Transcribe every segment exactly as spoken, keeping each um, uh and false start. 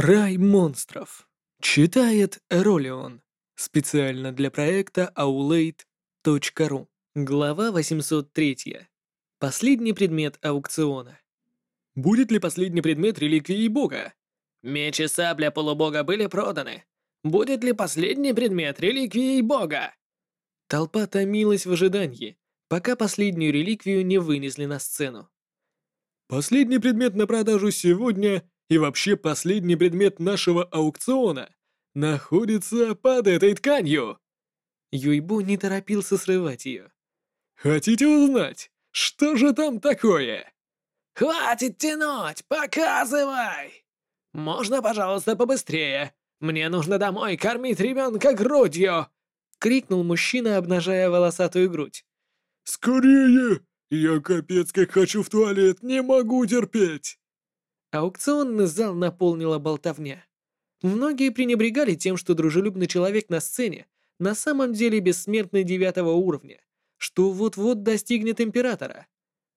Рай монстров. Читает Эролион. Специально для проекта аулейт точка ру. Глава восемьсот три. Последний предмет аукциона. Будет ли последний предмет реликвии бога? Меч и сабля полубога были проданы. Будет ли последний предмет реликвии бога? Толпа томилась в ожидании, пока последнюю реликвию не вынесли на сцену. Последний предмет на продажу сегодня и вообще последний предмет нашего аукциона находится под этой тканью. Юйбу не торопился срывать ее. Хотите узнать, что же там такое? Хватит тянуть, показывай! Можно, пожалуйста, побыстрее. Мне нужно домой кормить ребенка грудью! Крикнул мужчина, обнажая волосатую грудь. Скорее! Я капец как хочу в туалет, не могу терпеть! Аукционный зал наполнила болтовня. Многие пренебрегали тем, что дружелюбный человек на сцене на самом деле бессмертный девятого уровня, что вот-вот достигнет императора.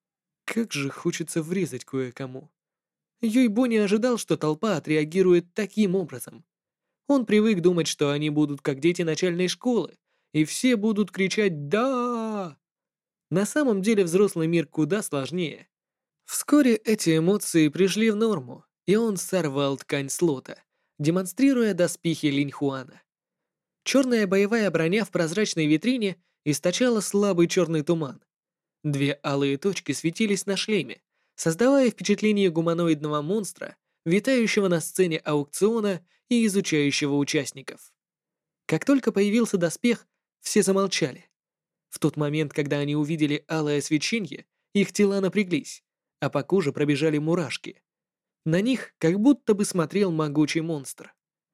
Как же хочется врезать кое-кому. Юйбо не ожидал, что толпа отреагирует таким образом. Он привык думать, что они будут как дети начальной школы, и все будут кричать «Да!». На самом деле взрослый мир куда сложнее. Вскоре эти эмоции пришли в норму, и он сорвал ткань слота, демонстрируя доспехи Линьхуана. Черная боевая броня в прозрачной витрине источала слабый черный туман. Две алые точки светились на шлеме, создавая впечатление гуманоидного монстра, витающего на сцене аукциона и изучающего участников. Как только появился доспех, все замолчали. В тот момент, когда они увидели алое свечение, их тела напряглись, а по коже пробежали мурашки. На них как будто бы смотрел могучий монстр.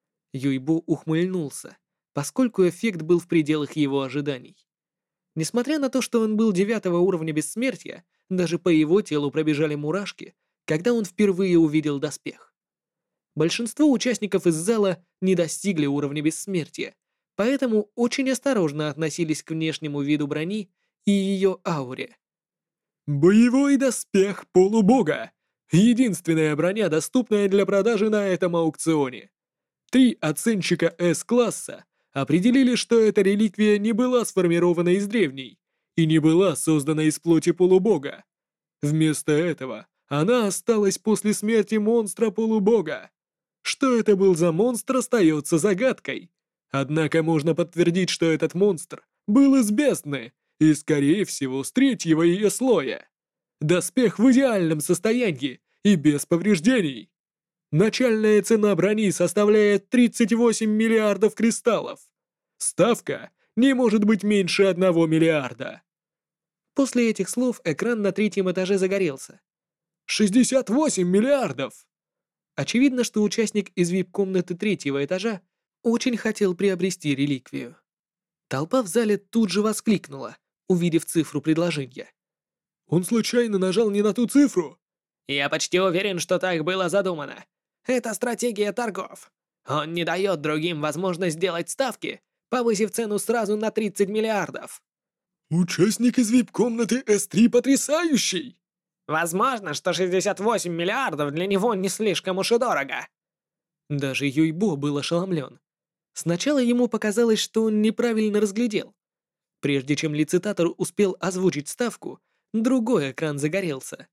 Юйбу ухмыльнулся, поскольку эффект был в пределах его ожиданий. Несмотря на то, что он был девятого уровня бессмертия, даже по его телу пробежали мурашки, когда он впервые увидел доспех. Большинство участников из зала не достигли уровня бессмертия, поэтому очень осторожно относились к внешнему виду брони и ее ауре. Боевой доспех полубога. Единственная броня, доступная для продажи на этом аукционе. Три оценщика С-класса определили, что эта реликвия не была сформирована из древней и не была создана из плоти полубога. Вместо этого она осталась после смерти монстра полубога. Что это был за монстр, остается загадкой. Однако можно подтвердить, что этот монстр был из бездны и, скорее всего, с третьего ее слоя. Доспех в идеальном состоянии и без повреждений. Начальная цена брони составляет тридцать восемь миллиардов кристаллов. Ставка не может быть меньше одного миллиарда. После этих слов экран на третьем этаже загорелся. шестьдесят восемь миллиардов! Очевидно, что участник из вип-комнаты третьего этажа очень хотел приобрести реликвию. Толпа в зале тут же воскликнула, увидев цифру предложения. Он случайно нажал не на ту цифру? Я почти уверен, что так было задумано. Это стратегия торгов. Он не дает другим возможность сделать ставки, повысив цену сразу на тридцать миллиардов. Участник из вип-комнаты эс три потрясающий! Возможно, что шестьдесят восемь миллиардов для него не слишком уж и дорого. Даже Юйбо был ошеломлен. Сначала ему показалось, что он неправильно разглядел. Прежде чем лицитатор успел озвучить ставку, другой экран загорелся.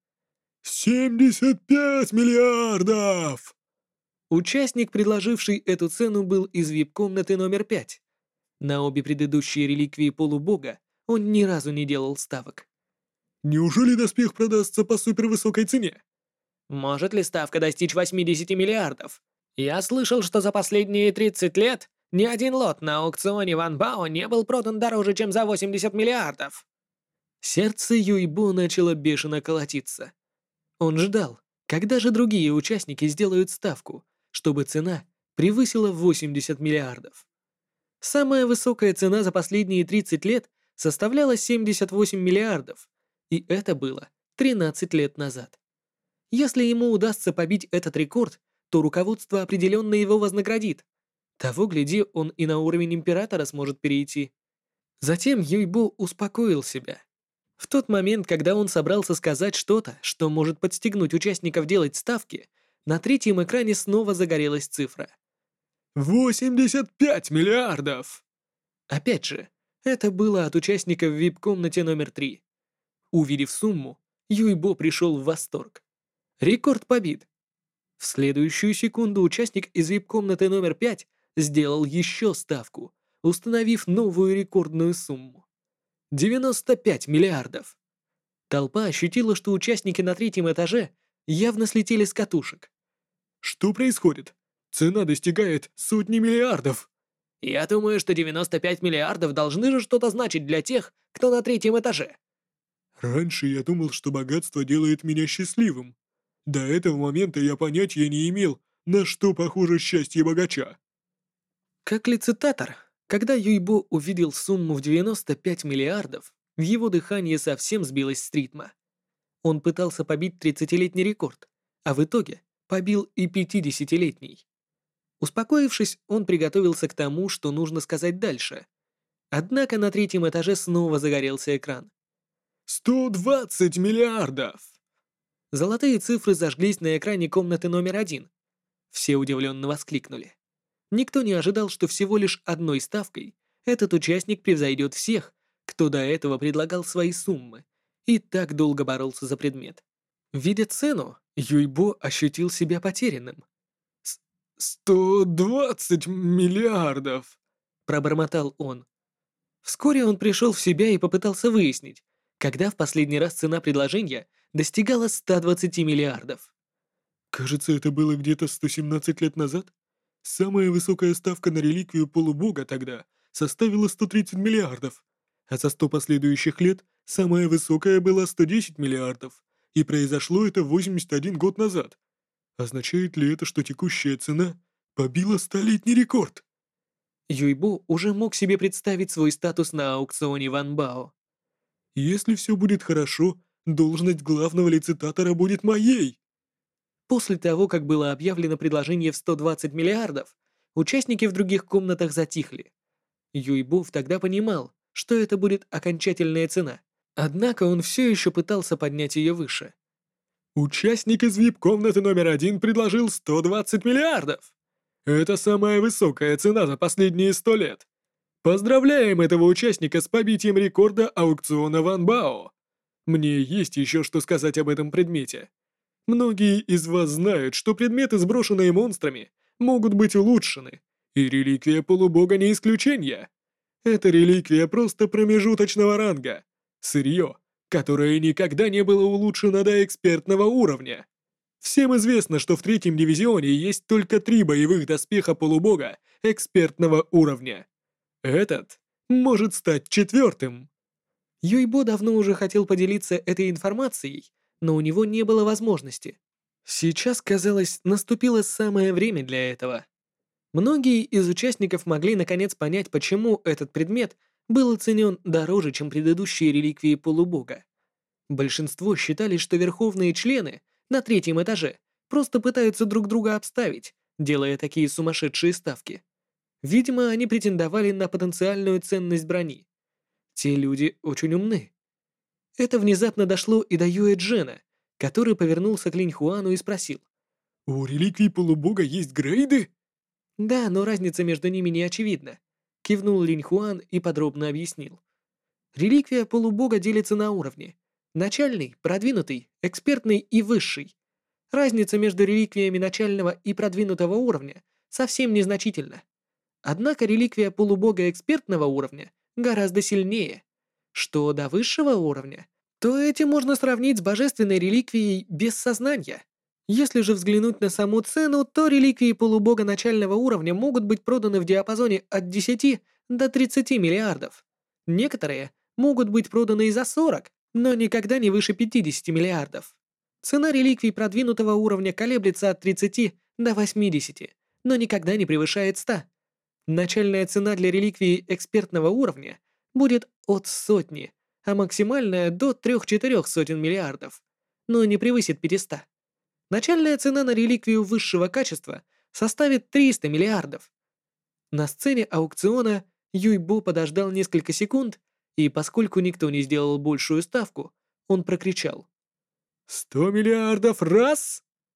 «семьдесят пять миллиардов!» Участник, предложивший эту цену, был из вип-комнаты номер пять. На обе предыдущие реликвии полубога он ни разу не делал ставок. «Неужели доспех продастся по супервысокой цене?» «Может ли ставка достичь восемьдесят миллиардов? Я слышал, что за последние тридцать лет ни один лот на аукционе Ван Бао не был продан дороже, чем за восемьдесят миллиардов». Сердце Юйбо начало бешено колотиться. Он ждал, когда же другие участники сделают ставку, чтобы цена превысила восемьдесят миллиардов. Самая высокая цена за последние тридцать лет составляла семьдесят восемь миллиардов, и это было тринадцать лет назад. Если ему удастся побить этот рекорд, то руководство определенно его вознаградит. Того гляди, он и на уровень императора сможет перейти. Затем Юйбо успокоил себя. В тот момент, когда он собрался сказать что-то, что может подстегнуть участников делать ставки, На третьем экране снова загорелась цифра. восемьдесят пять миллиардов! Опять же, это было от участника в ви ай пи-комнате номер три. Увидев сумму, Юйбо пришел в восторг. Рекорд побит. В следующую секунду участник из ви ай пи-комнаты номер пять сделал еще ставку, установив новую рекордную сумму. девяносто пять миллиардов. Толпа ощутила, что участники на третьем этаже явно слетели с катушек. Что происходит? Цена достигает сотни миллиардов. Я думаю, что девяносто пять миллиардов должны же что-то значить для тех, кто на третьем этаже. Раньше я думал, что богатство делает меня счастливым. До этого момента я понятия не имел, на что похоже счастье богача. Как лицитатор, когда Юйбо увидел сумму в девяносто пять миллиардов, в его дыхание совсем сбилось с ритма. Он пытался побить тридцатилетний рекорд, а в итоге побил и пятидесятилетний. Успокоившись, он приготовился к тому, что нужно сказать дальше. Однако на третьем этаже снова загорелся экран. сто двадцать миллиардов! Золотые цифры зажглись на экране комнаты номер один. Все удивленно воскликнули. Никто не ожидал, что всего лишь одной ставкой этот участник превзойдет всех, кто до этого предлагал свои суммы и так долго боролся за предмет. Видя цену, Юйбо ощутил себя потерянным. «С- «Сто двадцать миллиардов!» — пробормотал он. Вскоре он пришел в себя и попытался выяснить, когда в последний раз цена предложения достигала ста двадцати миллиардов. Кажется, это было где-то сто семнадцать лет назад. Самая высокая ставка на реликвию полубога тогда составила сто тридцать миллиардов, а за сто последующих лет самая высокая была сто десять миллиардов, и произошло это восемьдесят один год назад. Означает ли это, что текущая цена побила столетний рекорд? Юйбо уже мог себе представить свой статус на аукционе Ван Бао. Если все будет хорошо, должность главного лицитатора будет моей. После того, как было объявлено предложение в сто двадцать миллиардов, участники в других комнатах затихли. Юйбов тогда понимал, что это будет окончательная цена. Однако он все еще пытался поднять ее выше. Участник из ви ай пи-комнаты номер один предложил сто двадцать миллиардов. Это самая высокая цена за последние сто лет. Поздравляем этого участника с побитием рекорда аукциона Ван Бао. Мне есть еще что сказать об этом предмете. Многие из вас знают, что предметы, сброшенные монстрами, могут быть улучшены, и реликвия полубога не исключение. Эта реликвия просто промежуточного ранга, сырье, которое никогда не было улучшено до экспертного уровня. Всем известно, что в третьем дивизионе есть только три боевых доспеха полубога экспертного уровня. Этот может стать четвертым. Юйбо давно уже хотел поделиться этой информацией, но у него не было возможности. Сейчас, казалось, наступило самое время для этого. Многие из участников могли наконец понять, почему этот предмет был оценен дороже, чем предыдущие реликвии полубога. Большинство считали, что верховные члены на третьем этаже просто пытаются друг друга обставить, делая такие сумасшедшие ставки. Видимо, они претендовали на потенциальную ценность брони. Те люди очень умны. Это внезапно дошло и до Юэ Джена, который повернулся к Линь Хуану и спросил. «У реликвий полубога есть грейды?» «Да, но разница между ними не очевидна», — кивнул Линь Хуан и подробно объяснил. Реликвия полубога делится на уровни. Начальный, продвинутый, экспертный и высший. Разница между реликвиями начального и продвинутого уровня совсем незначительна. Однако реликвия полубога экспертного уровня гораздо сильнее. Что до высшего уровня, то эти можно сравнить с божественной реликвией без сознания. Если же взглянуть на саму цену, то реликвии полубога начального уровня могут быть проданы в диапазоне от десяти до тридцати миллиардов. Некоторые могут быть проданы и за сорок, но никогда не выше пятидесяти миллиардов. Цена реликвий продвинутого уровня колеблется от тридцати до восьмидесяти, но никогда не превышает ста. Начальная цена для реликвии экспертного уровня будет от сотни, а максимальная до трех-четырех сотен миллиардов, но не превысит пятисот. Начальная цена на реликвию высшего качества составит триста миллиардов. На сцене аукциона Юйбо подождал несколько секунд, и поскольку никто не сделал большую ставку, он прокричал. «Сто миллиардов раз!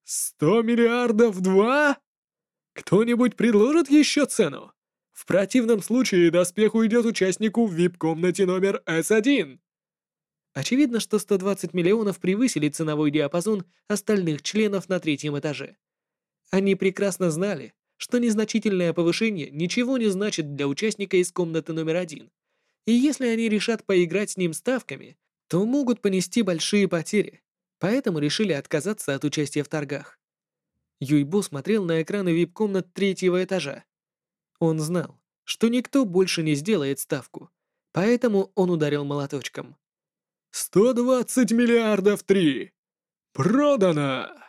Сто миллиардов два? Кто-нибудь предложит еще цену? В противном случае доспех уйдет участнику в ви ай пи-комнате номер эс один. Очевидно, что сто двадцать миллионов превысили ценовой диапазон остальных членов на третьем этаже. Они прекрасно знали, что незначительное повышение ничего не значит для участника из комнаты номер один. И если они решат поиграть с ним ставками, то могут понести большие потери, поэтому решили отказаться от участия в торгах. Юйбо смотрел на экраны ви ай пи-комнат третьего этажа. Он знал, что никто больше не сделает ставку, поэтому он ударил молоточком. «Сто двадцать миллиардов три! Продано!»